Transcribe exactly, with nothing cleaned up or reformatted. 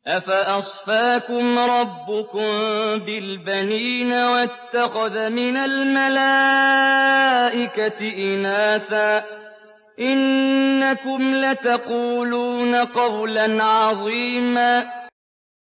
أَفَأَصْفَاكُمْ رَبُّكُم بِالْبَنِينَ وَاتَّخَذَ مِنَ الْمَلَائِكَةِ إِنَاثًا ۚ إِنَّكُمْ لَتَقُولُونَ قَوْلًا عَظِيمًا